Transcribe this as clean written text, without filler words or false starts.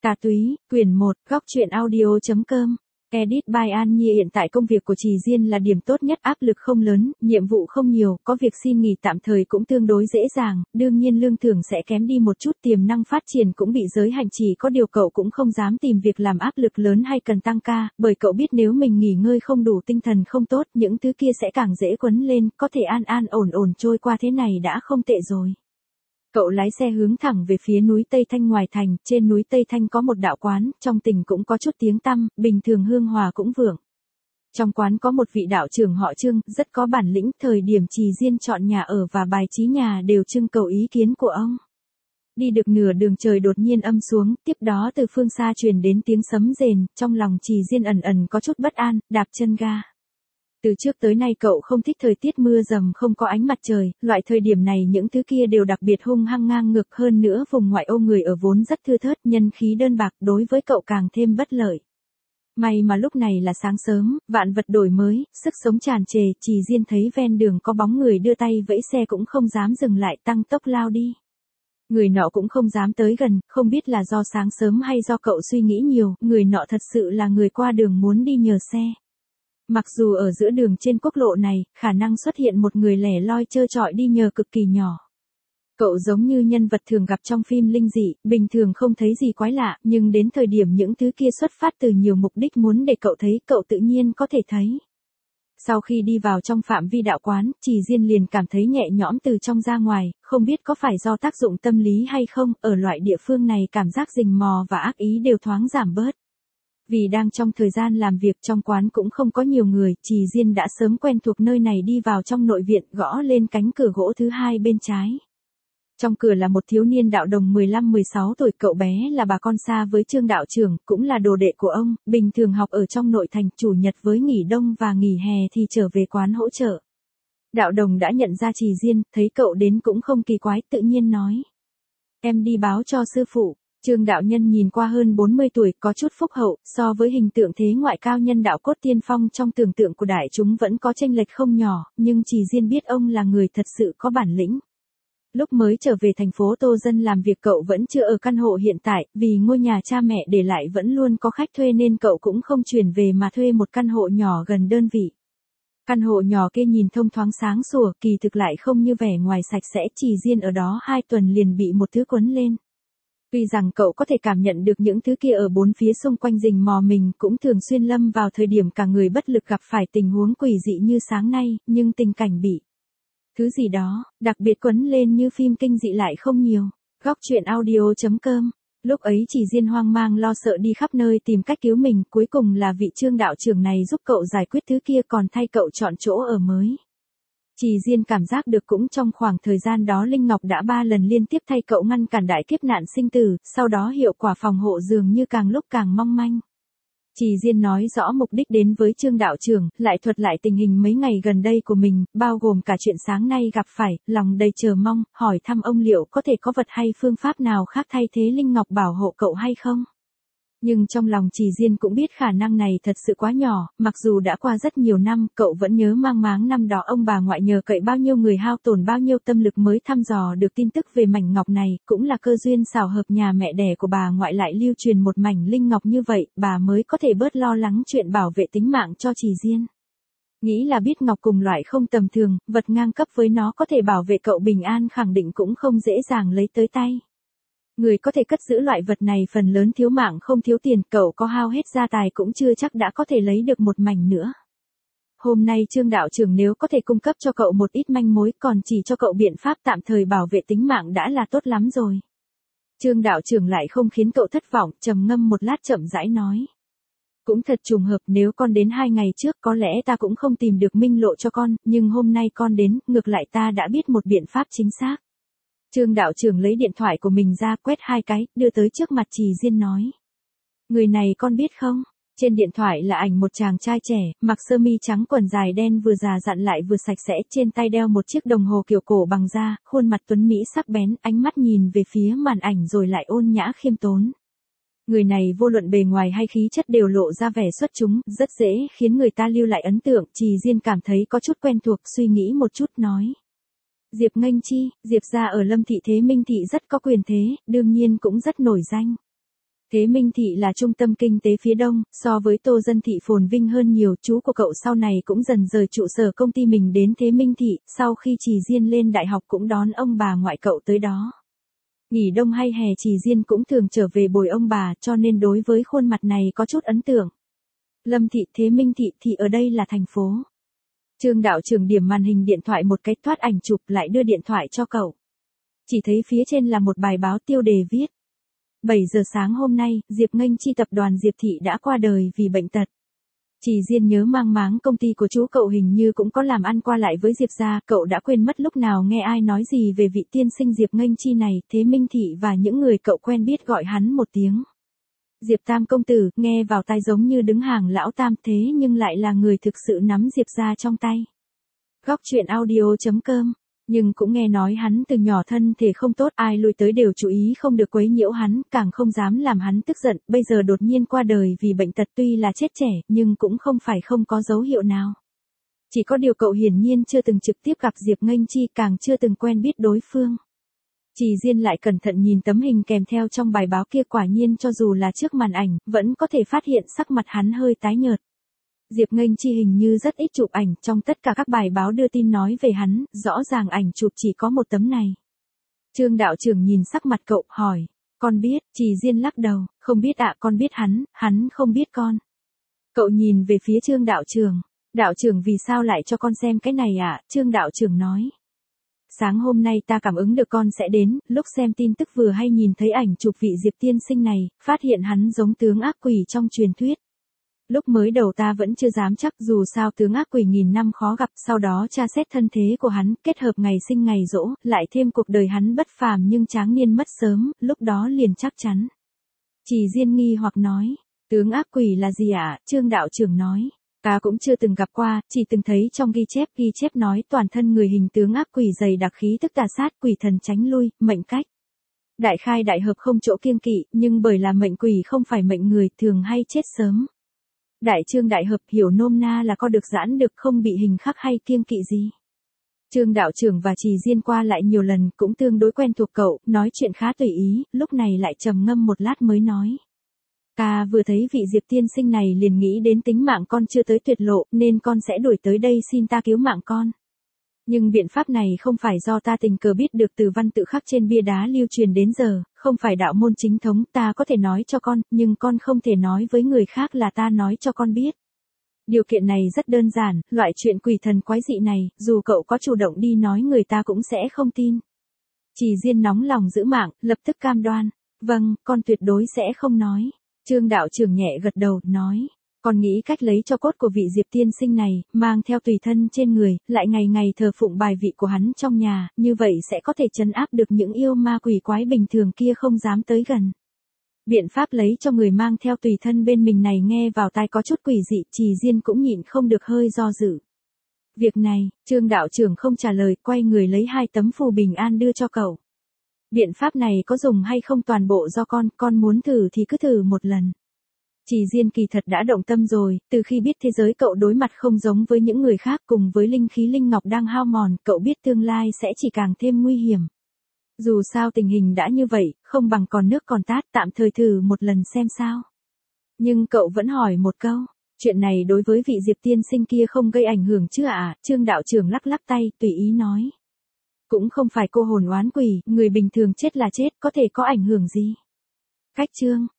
Tà túy, quyển 1, góc truyện audio.com. Edit by An Nhi. Hiện tại công việc của Trì Diên là điểm tốt nhất, áp lực không lớn, nhiệm vụ không nhiều, có việc xin nghỉ tạm thời cũng tương đối dễ dàng, đương nhiên lương thưởng sẽ kém đi một chút, tiềm năng phát triển cũng bị giới hạn, chỉ có điều cậu cũng không dám tìm việc làm áp lực lớn hay cần tăng ca, bởi cậu biết nếu mình nghỉ ngơi không đủ, tinh thần không tốt, những thứ kia sẽ càng dễ quấn lên, có thể an ổn trôi qua thế này đã không tệ rồi. Cậu lái xe hướng thẳng về phía núi Tây Thanh ngoài thành, trên núi Tây Thanh có một đạo quán, trong tỉnh cũng có chút tiếng tăm, bình thường hương hòa cũng vượng. Trong quán có một vị đạo trưởng họ Trương, rất có bản lĩnh, thời điểm Trì Diên chọn nhà ở và bài trí nhà đều trưng cầu ý kiến của ông. Đi được nửa đường trời đột nhiên âm xuống, tiếp đó từ phương xa truyền đến tiếng sấm rền, trong lòng Trì Diên ẩn có chút bất an, đạp chân ga. Từ trước tới nay cậu không thích thời tiết mưa dầm không có ánh mặt trời, loại thời điểm này những thứ kia đều đặc biệt hung hăng ngang ngược, hơn nữa vùng ngoại ô người ở vốn rất thưa thớt, nhân khí đơn bạc, đối với cậu càng thêm bất lợi. May mà lúc này là sáng sớm, vạn vật đổi mới, sức sống tràn trề, Trì Diên thấy ven đường có bóng người đưa tay vẫy xe cũng không dám dừng lại, tăng tốc lao đi. Người nọ cũng không dám tới gần, không biết là do sáng sớm hay do cậu suy nghĩ nhiều, người nọ thật sự là người qua đường muốn đi nhờ xe. Mặc dù ở giữa đường trên quốc lộ này, khả năng xuất hiện một người lẻ loi trơ trọi đi nhờ cực kỳ nhỏ. Cậu giống như nhân vật thường gặp trong phim linh dị, bình thường không thấy gì quái lạ, nhưng đến thời điểm những thứ kia xuất phát từ nhiều mục đích muốn để cậu thấy, cậu tự nhiên có thể thấy. Sau khi đi vào trong phạm vi đạo quán, Trì Diên liền cảm thấy nhẹ nhõm từ trong ra ngoài, không biết có phải do tác dụng tâm lý hay không, ở loại địa phương này cảm giác rình mò và ác ý đều thoáng giảm bớt. Vì đang trong thời gian làm việc trong quán cũng không có nhiều người, Trì Diên đã sớm quen thuộc nơi này, đi vào trong nội viện, gõ lên cánh cửa gỗ thứ hai bên trái. Trong cửa là một thiếu niên đạo đồng 15-16 tuổi, cậu bé là bà con xa với Trương đạo trưởng, cũng là đồ đệ của ông, bình thường học ở trong nội thành, chủ nhật với nghỉ đông và nghỉ hè thì trở về quán hỗ trợ. Đạo đồng đã nhận ra Trì Diên, thấy cậu đến cũng không kỳ quái, tự nhiên nói: "Em đi báo cho sư phụ." Trương đạo nhân nhìn qua hơn 40 tuổi, có chút phúc hậu, so với hình tượng thế ngoại cao nhân đạo cốt tiên phong trong tưởng tượng của đại chúng vẫn có chênh lệch không nhỏ, nhưng Trì Diên biết ông là người thật sự có bản lĩnh. Lúc mới trở về thành phố Tô Dân làm việc cậu vẫn chưa ở căn hộ hiện tại, vì ngôi nhà cha mẹ để lại vẫn luôn có khách thuê nên cậu cũng không chuyển về mà thuê một căn hộ nhỏ gần đơn vị. Căn hộ nhỏ kia nhìn thông thoáng sáng sủa, kỳ thực lại không như vẻ ngoài sạch sẽ, Trì Diên ở đó 2 tuần liền bị một thứ quấn lên. Tuy rằng cậu có thể cảm nhận được những thứ kia ở bốn phía xung quanh rình mò mình, cũng thường xuyên lâm vào thời điểm cả người bất lực gặp phải tình huống quỷ dị như sáng nay, nhưng tình cảnh bị thứ gì đó đặc biệt quấn lên như phim kinh dị lại không nhiều. Góc truyện audio.com. Lúc ấy Trì Diên hoang mang lo sợ đi khắp nơi tìm cách cứu mình, cuối cùng là vị Trương đạo trưởng này giúp cậu giải quyết thứ kia, còn thay cậu chọn chỗ ở mới. Trì Diên cảm giác được cũng trong khoảng thời gian đó Linh Ngọc đã 3 lần liên tiếp thay cậu ngăn cản đại kiếp nạn sinh tử, sau đó hiệu quả phòng hộ dường như càng lúc càng mong manh. Trì Diên nói rõ mục đích đến với Trương đạo trưởng, lại thuật lại tình hình mấy ngày gần đây của mình, bao gồm cả chuyện sáng nay gặp phải, lòng đầy chờ mong, hỏi thăm ông liệu có thể có vật hay phương pháp nào khác thay thế Linh Ngọc bảo hộ cậu hay không. Nhưng trong lòng Trì Diên cũng biết khả năng này thật sự quá nhỏ, mặc dù đã qua rất nhiều năm, cậu vẫn nhớ mang máng năm đó ông bà ngoại nhờ cậy bao nhiêu người hao tổn bao nhiêu tâm lực mới thăm dò được tin tức về mảnh ngọc này, cũng là cơ duyên xảo hợp nhà mẹ đẻ của bà ngoại lại lưu truyền một mảnh linh ngọc như vậy, bà mới có thể bớt lo lắng chuyện bảo vệ tính mạng cho Trì Diên. Nghĩ là biết ngọc cùng loại không tầm thường, vật ngang cấp với nó có thể bảo vệ cậu bình an khẳng định cũng không dễ dàng lấy tới tay. Người có thể cất giữ loại vật này phần lớn thiếu mạng không thiếu tiền, cậu có hao hết gia tài cũng chưa chắc đã có thể lấy được một mảnh nữa. Hôm nay Trương đạo trưởng nếu có thể cung cấp cho cậu một ít manh mối, còn chỉ cho cậu biện pháp tạm thời bảo vệ tính mạng đã là tốt lắm rồi. Trương đạo trưởng lại không khiến cậu thất vọng, trầm ngâm một lát chậm rãi nói: "Cũng thật trùng hợp, nếu con đến 2 ngày trước có lẽ ta cũng không tìm được minh lộ cho con, nhưng hôm nay con đến, ngược lại ta đã biết một biện pháp chính xác." Trương đạo trưởng lấy điện thoại của mình ra, quét 2 cái, đưa tới trước mặt Trì Diên nói: "Người này con biết không?" Trên điện thoại là ảnh một chàng trai trẻ, mặc sơ mi trắng quần dài đen, vừa già dặn lại vừa sạch sẽ, trên tay đeo một chiếc đồng hồ kiểu cổ bằng da, khuôn mặt tuấn mỹ sắc bén, ánh mắt nhìn về phía màn ảnh rồi lại ôn nhã khiêm tốn. Người này vô luận bề ngoài hay khí chất đều lộ ra vẻ xuất chúng, rất dễ khiến người ta lưu lại ấn tượng. Trì Diên cảm thấy có chút quen thuộc, suy nghĩ một chút nói: "Diệp Nghênh Chi, Diệp gia ở Lâm thị Thế Minh thị rất có quyền thế, đương nhiên cũng rất nổi danh." Thế Minh Thị là trung tâm kinh tế phía đông, so với Tô Dân Thị phồn vinh hơn nhiều. Chú của cậu sau này cũng dần rời trụ sở công ty mình đến Thế Minh Thị, sau khi Trì Diên lên đại học cũng đón ông bà ngoại cậu tới đó. Nghỉ đông hay hè Trì Diên cũng thường trở về bồi ông bà, cho nên đối với khuôn mặt này có chút ấn tượng. Lâm Thị, Thế Minh Thị thì ở đây là thành phố. Trương đạo trưởng điểm màn hình điện thoại một cái, thoát ảnh chụp lại đưa điện thoại cho cậu. Chỉ thấy phía trên là một bài báo tiêu đề viết. 7 giờ sáng hôm nay, Diệp Nghênh Chi tập đoàn Diệp Thị đã qua đời vì bệnh tật. Trì Diên nhớ mang máng công ty của chú cậu hình như cũng có làm ăn qua lại với Diệp gia, cậu đã quên mất lúc nào nghe ai nói gì về vị tiên sinh Diệp Nghênh Chi này. Thế Minh Thị và những người cậu quen biết gọi hắn một tiếng Diệp Tam công tử, nghe vào tai giống như đứng hàng lão tam, thế nhưng lại là người thực sự nắm Diệp gia trong tay. Góc truyện audio.com. Nhưng cũng nghe nói hắn từ nhỏ thân thể không tốt, ai lui tới đều chú ý không được quấy nhiễu hắn, càng không dám làm hắn tức giận, bây giờ đột nhiên qua đời vì bệnh tật, tuy là chết trẻ, nhưng cũng không phải không có dấu hiệu nào. Chỉ có điều cậu hiển nhiên chưa từng trực tiếp gặp Diệp Nghênh Chi, càng chưa từng quen biết đối phương. Trì Diên lại cẩn thận nhìn tấm hình kèm theo trong bài báo kia, quả nhiên cho dù là trước màn ảnh, vẫn có thể phát hiện sắc mặt hắn hơi tái nhợt. Diệp Nghênh Chi hình như rất ít chụp ảnh, trong tất cả các bài báo đưa tin nói về hắn, rõ ràng ảnh chụp chỉ có một tấm này. Trương đạo trưởng nhìn sắc mặt cậu, hỏi, con biết? Trì Diên lắc đầu, không biết ạ, con biết hắn không biết con. Cậu nhìn về phía Trương đạo trưởng vì sao lại cho con xem cái này ạ? Trương đạo trưởng nói. Sáng hôm nay ta cảm ứng được con sẽ đến, lúc xem tin tức vừa hay nhìn thấy ảnh chụp vị Diệp tiên sinh này, phát hiện hắn giống tướng ác quỷ trong truyền thuyết. Lúc mới đầu ta vẫn chưa dám chắc, dù sao tướng ác quỷ nghìn năm khó gặp, sau đó tra xét thân thế của hắn, kết hợp ngày sinh ngày giỗ, lại thêm cuộc đời hắn bất phàm nhưng tráng niên mất sớm, lúc đó liền chắc chắn. Trì Diên nghi hoặc nói, tướng ác quỷ là gì ạ? Trương đạo trưởng nói, ta cũng chưa từng gặp qua, chỉ từng thấy trong ghi chép nói toàn thân người hình tướng ác quỷ dày đặc khí tức tà sát, quỷ thần tránh lui, mệnh cách. Đại khai đại hợp không chỗ kiêng kỵ, nhưng bởi là mệnh quỷ không phải mệnh người, thường hay chết sớm. Đại trương đại hợp, hiểu nôm na là co được giãn được, không bị hình khắc hay kiêng kỵ gì. Trương đạo trưởng và Trì Diên qua lại nhiều lần, cũng tương đối quen thuộc cậu, nói chuyện khá tùy ý, lúc này lại trầm ngâm một lát mới nói. Ta vừa thấy vị Diệp tiên sinh này liền nghĩ đến tính mạng con chưa tới tuyệt lộ, nên con sẽ đuổi tới đây xin ta cứu mạng con. Nhưng biện pháp này không phải do ta tình cờ biết được từ văn tự khắc trên bia đá lưu truyền đến giờ, không phải đạo môn chính thống, ta có thể nói cho con, nhưng con không thể nói với người khác là ta nói cho con biết. Điều kiện này rất đơn giản, loại chuyện quỷ thần quái dị này, dù cậu có chủ động đi nói người ta cũng sẽ không tin. Trì Diên nóng lòng giữ mạng, lập tức cam đoan. Vâng, con tuyệt đối sẽ không nói. Trương đạo trưởng nhẹ gật đầu, nói. Con nghĩ cách lấy cho cốt của vị Diệp tiên sinh này, mang theo tùy thân trên người, lại ngày ngày thờ phụng bài vị của hắn trong nhà, như vậy sẽ có thể trấn áp được những yêu ma quỷ quái bình thường kia không dám tới gần. Biện pháp lấy cho người mang theo tùy thân bên mình này nghe vào tai có chút quỷ dị, Trì Diên cũng nhịn không được hơi do dự. Việc này, Trương đạo trưởng không trả lời, quay người lấy 2 tấm phù bình an đưa cho cậu. Biện pháp này có dùng hay không toàn bộ do con muốn thử thì cứ thử một lần. Trì Diên kỳ thật đã động tâm rồi, từ khi biết thế giới cậu đối mặt không giống với những người khác, cùng với linh khí linh ngọc đang hao mòn, cậu biết tương lai sẽ chỉ càng thêm nguy hiểm. Dù sao tình hình đã như vậy, không bằng còn nước còn tát, tạm thời thử một lần xem sao. Nhưng cậu vẫn hỏi một câu, chuyện này đối với vị Diệp tiên sinh kia không gây ảnh hưởng chứ ạ? Trương đạo trưởng lắc lắc tay, tùy ý nói. Cũng không phải cô hồn oán quỷ, người bình thường chết là chết, có thể có ảnh hưởng gì? Cách chương